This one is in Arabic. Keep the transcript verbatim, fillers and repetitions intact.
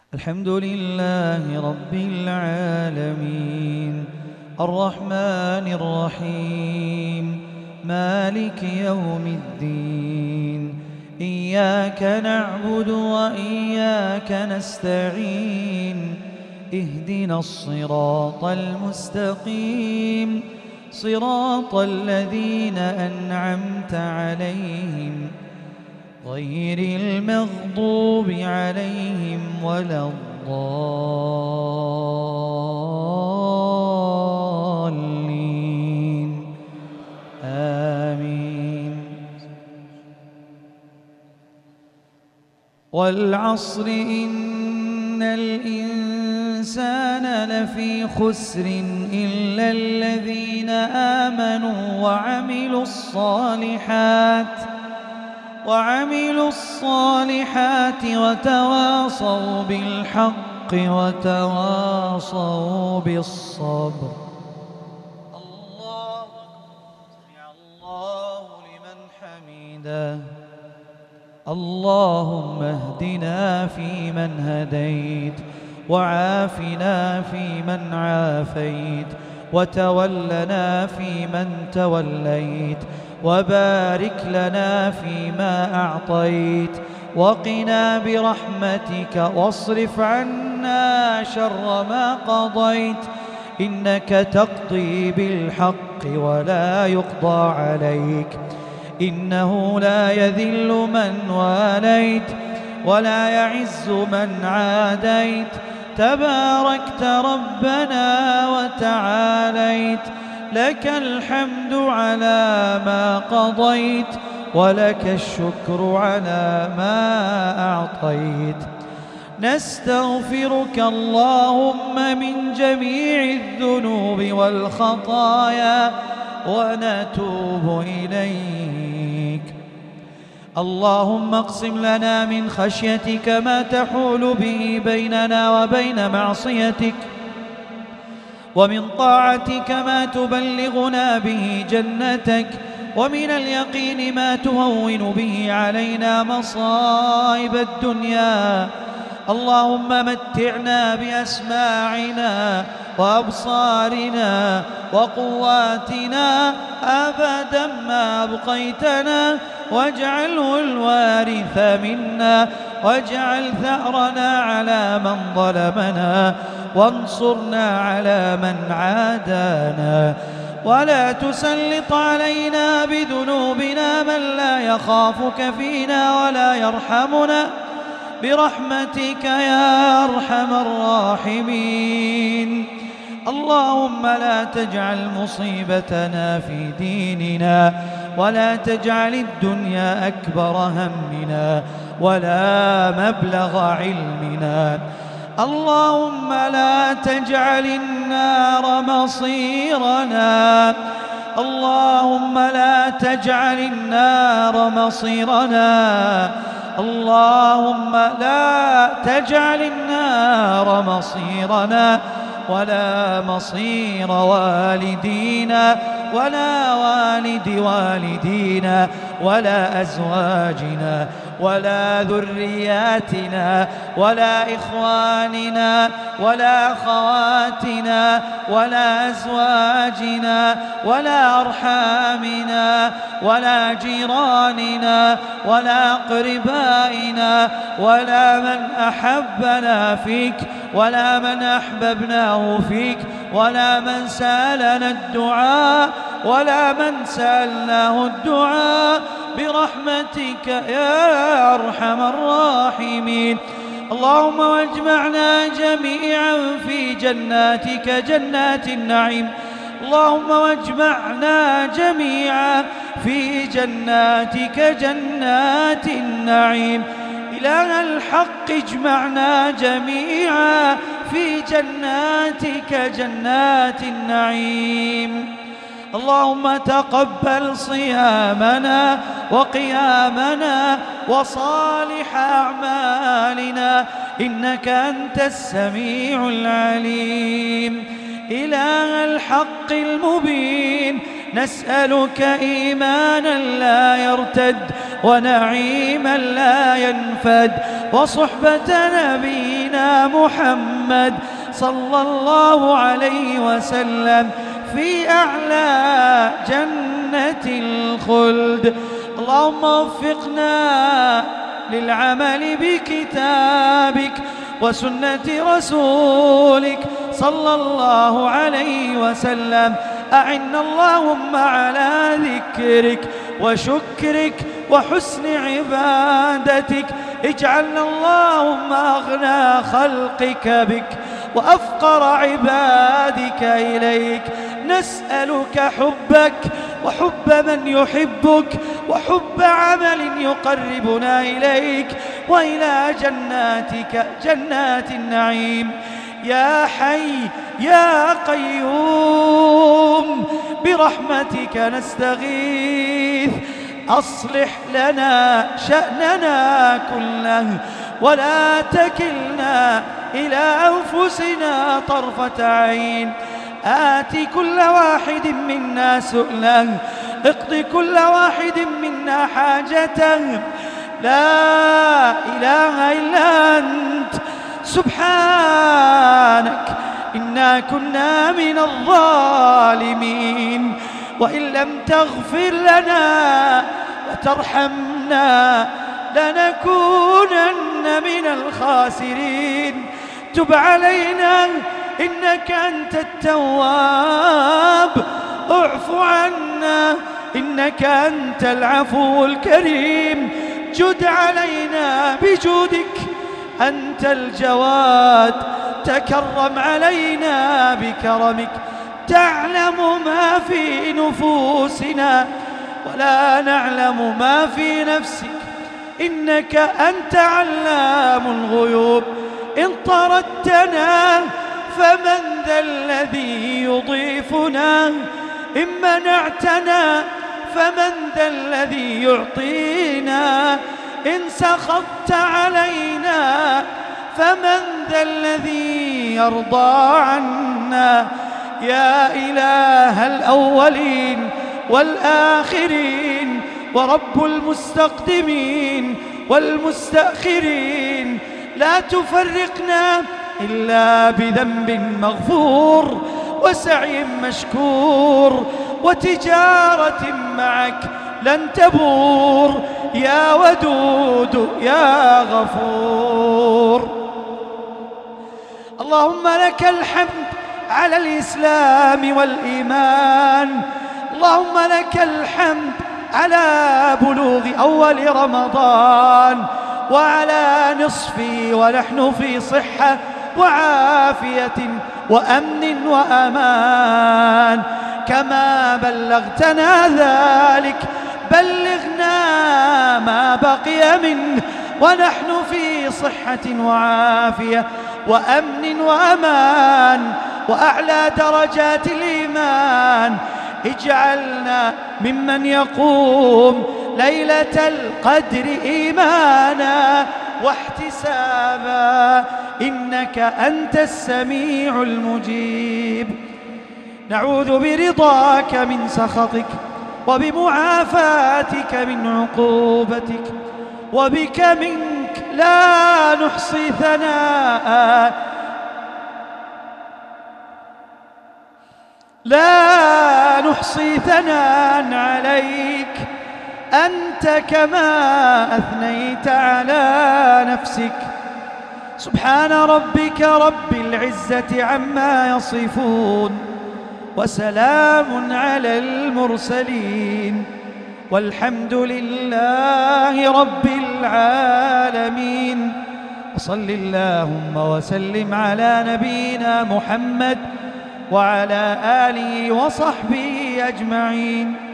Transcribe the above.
الحمد لله رب العالمين الرحمن الرحيم مالك يوم الدين إياك نعبد وإياك نستعين اهدنا الصراط المستقيم صراط الذين أنعمت عليهم غير المغضوب عليهم ولا الضالين آمين. والعصر إن الإنسان لفي خسر إلا الذين آمنوا وعملوا الصالحات وعملوا الصالحات وتواصوا بالحق وتواصوا بالصبر. الله سمع الله لمن حمده. اللهم اهدنا فيمن هديت وعافنا فيمن عافيت وتولنا فيمن توليت وبارك لنا فيما أعطيت وقنا برحمتك واصرف عنا شر ما قضيت إنك تقضي بالحق ولا يقضى عليك إنه لا يذل من واليت ولا يعز من عاديت تباركت ربنا وتعاليت لك الحمد على ما قضيت ولك الشكر على ما أعطيت. نستغفرك اللهم من جميع الذنوب والخطايا ونتوب إليك. اللهم اقسم لنا من خشيتك ما تحول به بيننا وبين معصيتك ومن طاعتك ما تبلغنا به جنتك ومن اليقين ما تهون به علينا مصائب الدنيا. اللهم متعنا بأسماعنا وأبصارنا وقواتنا أبدا ما أبقيتنا واجعله الوارث منا واجعل ثأرنا على من ظلمنا وانصرنا على من عادانا ولا تسلط علينا بذنوبنا من لا يخافك فينا ولا يرحمنا برحمتك يا أرحم الراحمين. اللهم لا تجعل مصيبتنا في ديننا ولا تجعل الدنيا أكبر همنا ولا مبلغ علمنا. اللهم لا تجعل النار مصيرنا اللهم لا تجعل النار مصيرنا اللهم لا تجعل النار مصيرنا ولا مصير والدينا ولا والد والدينا ولا أزواجنا ولا ذرياتنا ولا إخواننا ولا أخواتنا ولا أزواجنا ولا أرحامنا ولا جيراننا ولا أقربائنا ولا من أحبنا فيك ولا من أحببناه فيك ولا من سألنا الدعاء ولا من سألناه الدعاء برحمتك يا أرحم الراحمين. اللهم واجمعنا جميعا في جناتك جنات النعيم. اللهم واجمعنا جميعا في جناتك جنات النعيم. إله الحق اجمعنا جميعا في جناتك جنات النعيم. اللهم تقبل صيامنا وقيامنا وصالح أعمالنا إنك أنت السميع العليم. إله الحق المبين نسألك إيمانا لا يرتد ونعيما لا ينفد وصحبة نبينا محمد صلى الله عليه وسلم في أعلى جنة الخلد. اللهم وفقنا للعمل بكتابك وسنة رسولك صلى الله عليه وسلم. أعنا اللهم على ذكرك وشكرك وحسن عبادتك. اجعلنا اللهم أغنى خلقك بك وأفقر عبادك إليك. نسألك حبك وحب من يحبك وحب عمل يقربنا إليك وإلى جناتك جنات النعيم. يا حي يا قيوم برحمتك نستغيث. أصلح لنا شأننا كله ولا تكلنا إلى أنفسنا طرفة عين. آت كل واحد منا سؤله، اقض كل واحد منا حاجته. لا إله إلا أنت سبحانك إنا كنا من الظالمين. وإن لم تغفر لنا وترحمنا لنكونن من الخاسرين. تب علينا إنك أنت التواب. اعف عنا إنك أنت العفو الكريم. جد علينا بجودك أنت الجواد. تكرم علينا بكرمك. تعلم ما في نفوسنا ولا نعلم ما في نفسك. إنك أنت علام الغيوب. إن طردتنا فمن ذا الذي يضيفنا؟ إن منعتنا فمن ذا الذي يعطينا؟ إن سخطت علينا فمن ذا الذي يرضى عنا؟ يا إله الأولين والآخرين ورب المستقدمين والمستأخرين، لا تفرقنا إلا بذنب مغفور وسعي مشكور وتجارة معك لن تبور. يا ودود يا غفور. اللهم لك الحمد على الإسلام والإيمان. اللهم لك الحمد على بلوغ أول رمضان وعلى نصفه ونحن في صحة وعافية وأمن وأمان. كما بلغتنا ذلك بلغنا ما بقي منه ونحن في صحة وعافية وأمن وأمان وأعلى درجات الإيمان. اجعلنا ممن يقوم ليلة القدر إيمانا واحتسابا، إنك أنت السميع المجيب. نعوذ برضاك من سخطك وبمعافاتك من عقوبتك، وبك منك لا نحصي ثناء لا نحصي ثناء عليك أنت كما أثنيت على نفسك. سبحان ربك رب العزة عما يصفون وسلام على المرسلين والحمد لله رب العالمين. وصل اللهم وسلم على نبينا محمد وعلى آله وصحبه أجمعين.